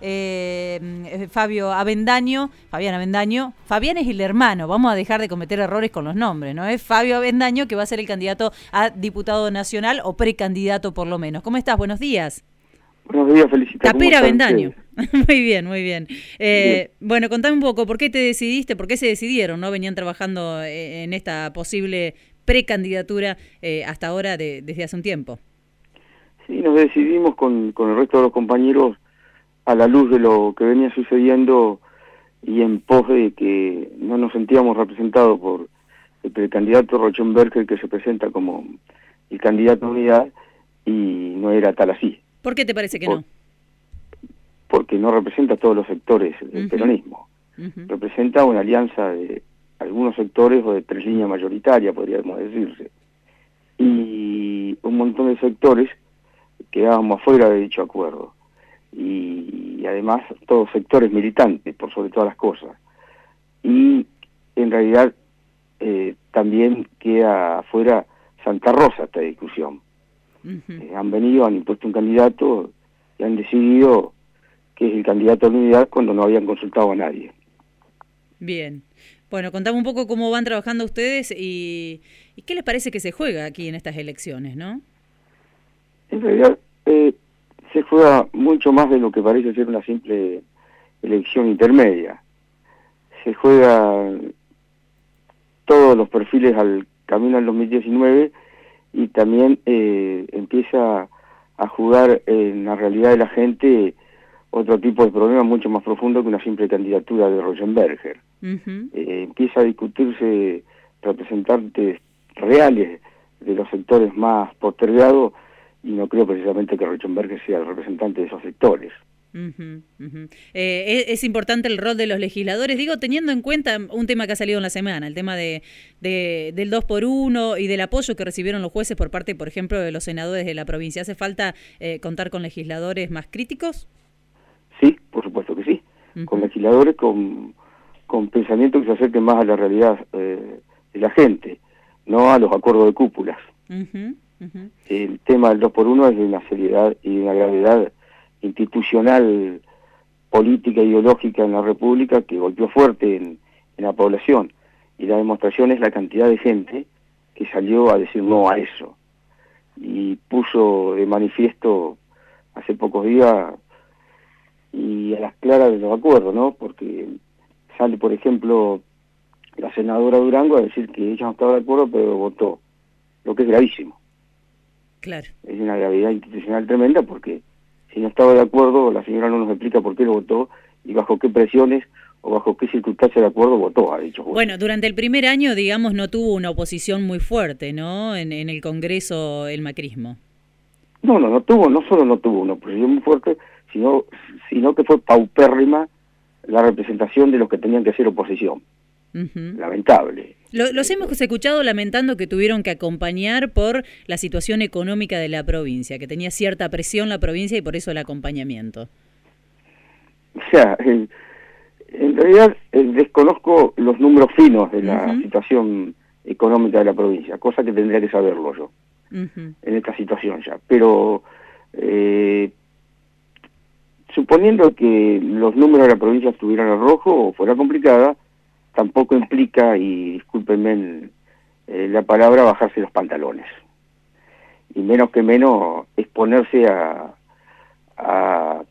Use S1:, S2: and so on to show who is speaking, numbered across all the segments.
S1: Fabián Avendaño. Fabián es el hermano, vamos a dejar de cometer errores con los nombres, ¿no? Es Fabio Avendaño, que va a ser el candidato a diputado nacional o precandidato por lo menos. ¿Cómo estás? Buenos días.
S2: Buenos días, Felicita.
S1: Tapera Avendaño. Muy bien, muy bien. Bueno, contame un poco, ¿por qué te decidiste, por qué se decidieron, no? Venían trabajando en esta posible precandidatura hasta ahora desde hace un tiempo.
S2: Sí, nos decidimos con el resto de los compañeros a la luz de lo que venía sucediendo y en pos de que no nos sentíamos representados por el precandidato Rochenberger, que se presenta como el candidato a unidad, y no era tal así.
S1: ¿Por qué te parece que no?
S2: Porque no representa a todos los sectores del peronismo. Representa una alianza de algunos sectores o de tres líneas mayoritarias, podríamos decirse. Y un montón de sectores quedábamos afuera de dicho acuerdo. Y además todos sectores militantes, por sobre todas las cosas. Y en realidad también queda afuera Santa Rosa esta discusión. Han venido, han impuesto un candidato y han decidido que es el candidato a la unidad cuando no habían consultado a nadie.
S1: Bien. Bueno, contame un poco cómo van trabajando ustedes y qué les parece que se juega aquí en estas elecciones, ¿no?
S2: En realidad se juega mucho más de lo que parece ser una simple elección intermedia. Se juega todos los perfiles al camino al 2019 y también empieza a jugar en la realidad de la gente otro tipo de problema mucho más profundo que una simple candidatura de Rochenberger. Empieza a discutirse representantes reales de los sectores más postergados y no creo precisamente que Rochenberger sea el representante de esos sectores.
S1: Es importante el rol de los legisladores, digo, teniendo en cuenta un tema que ha salido en la semana, el tema del 2x1 y del apoyo que recibieron los jueces por parte, por ejemplo, de los senadores de la provincia. ¿Hace falta contar con legisladores más críticos?
S2: Sí, por supuesto que sí, con legisladores con pensamientos que se acerquen más a la realidad de la gente, no a los acuerdos de cúpulas. El tema del 2x1 es de una seriedad y de una gravedad institucional, política, ideológica en la República que golpeó fuerte en la población, y la demostración es la cantidad de gente que salió a decir no a eso, y puso de manifiesto hace pocos días y a las claras de los acuerdos, ¿no? Porque sale, por ejemplo, la senadora Durango a decir que ella no estaba de acuerdo, pero votó, lo que es gravísimo.
S1: Claro.
S2: Es una gravedad institucional tremenda, porque si no estaba de acuerdo, la señora no nos explica por qué lo votó y bajo qué presiones o bajo qué circunstancias de acuerdo votó, ha dicho.
S1: Bueno, durante el primer año, digamos, no tuvo una oposición muy fuerte, ¿no? En el Congreso, el macrismo.
S2: No solo no tuvo una oposición muy fuerte, sino que fue paupérrima la representación de los que tenían que hacer oposición. Lamentable.
S1: Los hemos escuchado lamentando que tuvieron que acompañar por la situación económica de la provincia, que tenía cierta presión la provincia y por eso el acompañamiento.
S2: O sea, en realidad desconozco los números finos de la situación económica de la provincia, cosa que tendría que saberlo yo en esta situación ya. Pero suponiendo que los números de la provincia estuvieran en rojo o fuera complicada, tampoco implica, y discúlpenme la palabra, bajarse los pantalones. Y menos que menos exponerse a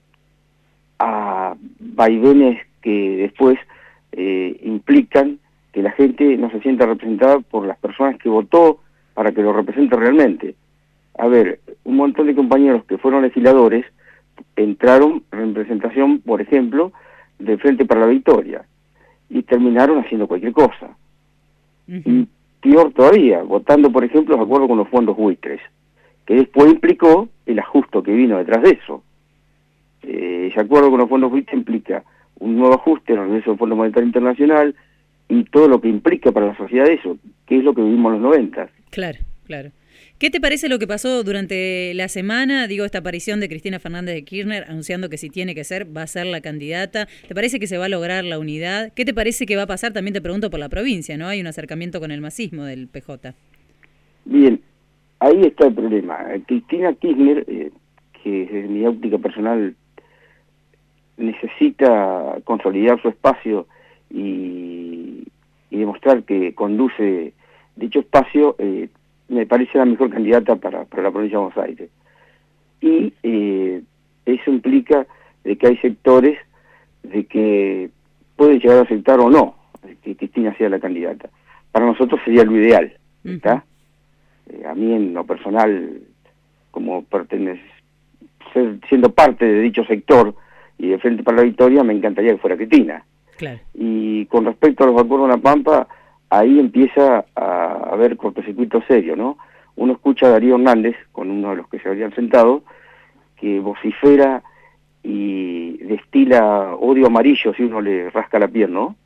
S2: vaivenes que después implican que la gente no se sienta representada por las personas que votó para que lo represente realmente. A ver, un montón de compañeros que fueron legisladores entraron en representación, por ejemplo, del Frente para la Victoria, y terminaron haciendo cualquier cosa. Y peor todavía, votando, por ejemplo, de acuerdo con los fondos buitres, que después implicó el ajuste que vino detrás de eso. Ese acuerdo con los fondos buitres implica un nuevo ajuste en el regreso del Fondo Monetario Internacional y todo lo que implica para la sociedad eso, que es lo que vivimos en los 90.
S1: Claro, claro. ¿Qué te parece lo que pasó durante la semana? Digo, esta aparición de Cristina Fernández de Kirchner anunciando que si tiene que ser, va a ser la candidata. ¿Te parece que se va a lograr la unidad? ¿Qué te parece que va a pasar? También te pregunto por la provincia, ¿no? Hay un acercamiento con el masismo del PJ.
S2: Bien, ahí está el problema. Cristina Kirchner, que desde mi óptica personal necesita consolidar su espacio y demostrar que conduce dicho espacio, me parece la mejor candidata para la provincia de Buenos Aires. Y eso implica de que hay sectores de que pueden llegar a aceptar o no que Cristina sea la candidata. Para nosotros sería lo ideal, ¿está? A mí en lo personal, como siendo parte de dicho sector y de Frente para la Victoria, me encantaría que fuera Cristina.
S1: Claro.
S2: Y con respecto a los acuerdos de La Pampa, ahí empieza a haber cortocircuito serio, ¿no? Uno escucha a Darío Hernández, con uno de los que se habrían sentado, que vocifera y destila odio amarillo si uno le rasca la piel, ¿no?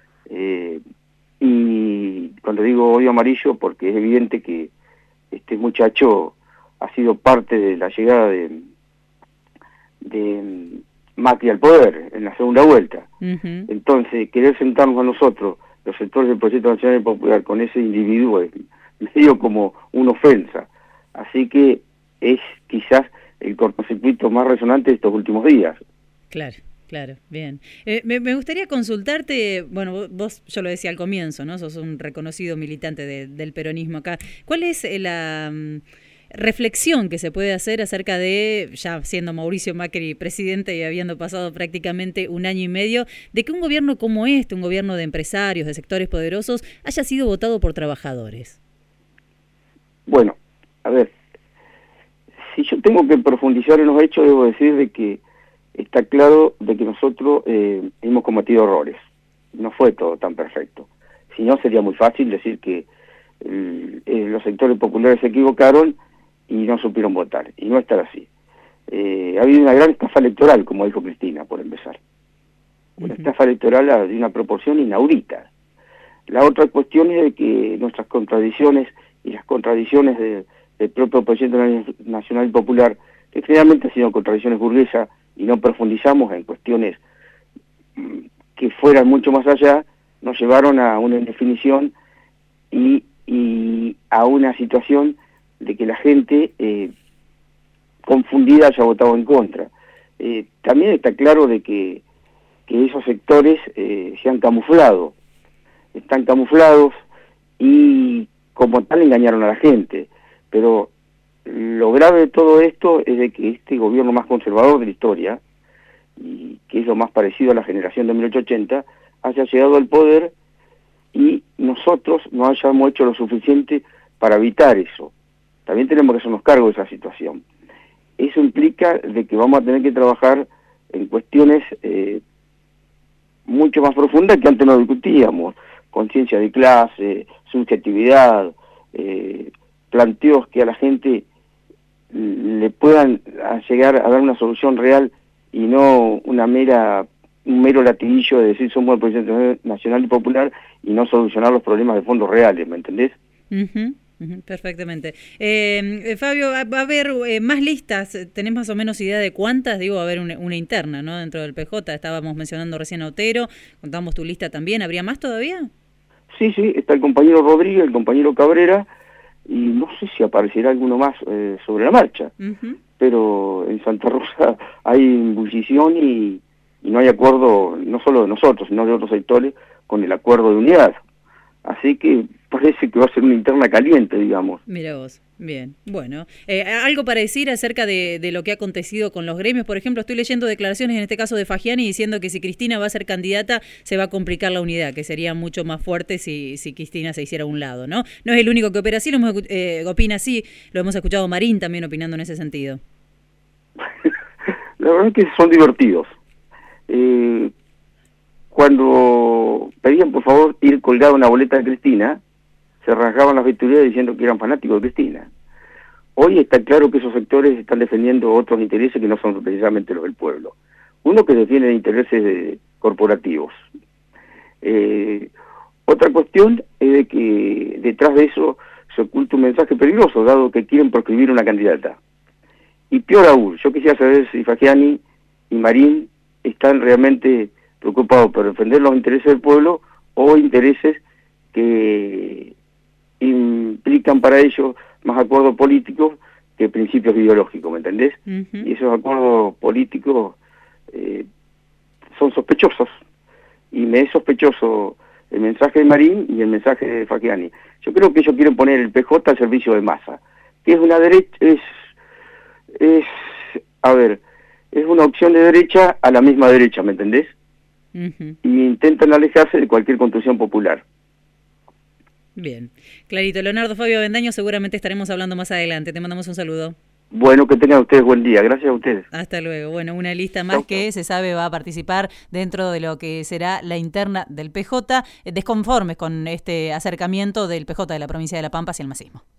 S2: Y cuando digo odio amarillo, porque es evidente que este muchacho ha sido parte de la llegada de Macri al poder en la segunda vuelta. Entonces, querer sentarnos a nosotros, los sectores del Proyecto Nacional y Popular, con ese individuo es medio como una ofensa. Así que es quizás el cortocircuito más resonante de estos últimos días.
S1: Claro. Claro, bien. Me gustaría consultarte, bueno, vos, yo lo decía al comienzo, ¿no? Sos un reconocido militante del peronismo acá. ¿Cuál es la reflexión que se puede hacer acerca de, ya siendo Mauricio Macri presidente y habiendo pasado prácticamente 1 año y medio, de que un gobierno como este, un gobierno de empresarios, de sectores poderosos, haya sido votado por trabajadores?
S2: Bueno, a ver, si yo tengo que profundizar en los hechos, debo decir de que está claro de que nosotros hemos cometido errores. No fue todo tan perfecto. Si no, sería muy fácil decir que los sectores populares se equivocaron y no supieron votar. Y no estar así. Ha habido una gran estafa electoral, como dijo Cristina, por empezar. Una estafa electoral de una proporción inaudita. La otra cuestión es de que nuestras contradicciones y las contradicciones del propio Proyecto Nacional y Popular, que generalmente han sido contradicciones burguesas, y no profundizamos en cuestiones que fueran mucho más allá, nos llevaron a una indefinición y a una situación de que la gente confundida haya votado en contra. También está claro de que esos sectores se han camuflado, están camuflados y como tal engañaron a la gente, pero lo grave de todo esto es de que este gobierno más conservador de la historia, y que es lo más parecido a la generación de 1880, haya llegado al poder y nosotros no hayamos hecho lo suficiente para evitar eso. También tenemos que hacernos cargo de esa situación. Eso implica de que vamos a tener que trabajar en cuestiones mucho más profundas que antes no discutíamos: conciencia de clase, subjetividad, planteos que a la gente le puedan llegar a dar una solución real y no un mero latiguillo de decir somos el Proyecto Nacional y Popular y no solucionar los problemas de fondo reales, ¿me entendés?
S1: Perfectamente. Fabio, va a haber más listas. ¿Tenés más o menos idea de cuántas? Digo, va a haber una interna, ¿no? Dentro del PJ. Estábamos mencionando recién a Otero, contamos tu lista también. ¿Habría más todavía?
S2: Sí, está el compañero Rodríguez, el compañero Cabrera, y no sé si aparecerá alguno más sobre la marcha, pero en Santa Rosa hay ebullición y no hay acuerdo, no solo de nosotros, sino de otros sectores, con el acuerdo de unidad. Así que parece que va a ser una interna caliente, digamos.
S1: Mira vos, bien, bueno. ¿Algo para decir acerca de lo que ha acontecido con los gremios? Por ejemplo, estoy leyendo declaraciones, en este caso de Fagiani, diciendo que si Cristina va a ser candidata, se va a complicar la unidad, que sería mucho más fuerte si Cristina se hiciera a un lado, ¿no? No es el único que opera así, opina así, lo hemos escuchado a Marín también opinando en ese sentido.
S2: La verdad es que son divertidos. Cuando pedían por favor ir colgado una boleta de Cristina, se rasgaban las vestiduras diciendo que eran fanáticos de Cristina. Hoy está claro que esos sectores están defendiendo otros intereses que no son precisamente los del pueblo. Uno que defiende intereses corporativos. Otra cuestión es de que detrás de eso se oculta un mensaje peligroso, dado que quieren proscribir una candidata. Y peor aún, yo quisiera saber si Fagiani y Marín están realmente preocupados por defender los intereses del pueblo o intereses que implican para ellos más acuerdos políticos que principios ideológicos, ¿me entendés? Y esos acuerdos políticos son sospechosos, y me es sospechoso el mensaje de Marín y el mensaje de Facchiani. Yo creo que ellos quieren poner el PJ al servicio de Massa, que es una derecha, es una opción de derecha a la misma derecha, ¿me entendés? Y intentan alejarse de cualquier construcción popular.
S1: Bien, clarito. Leonardo Fabio Avendaño, seguramente estaremos hablando más adelante. Te mandamos un saludo.
S2: Bueno, que tengan ustedes buen día. Gracias a ustedes.
S1: Hasta luego. Bueno, una lista más que se sabe va a participar dentro de lo que será la interna del PJ, desconformes con este acercamiento del PJ de la provincia de La Pampa hacia el masismo.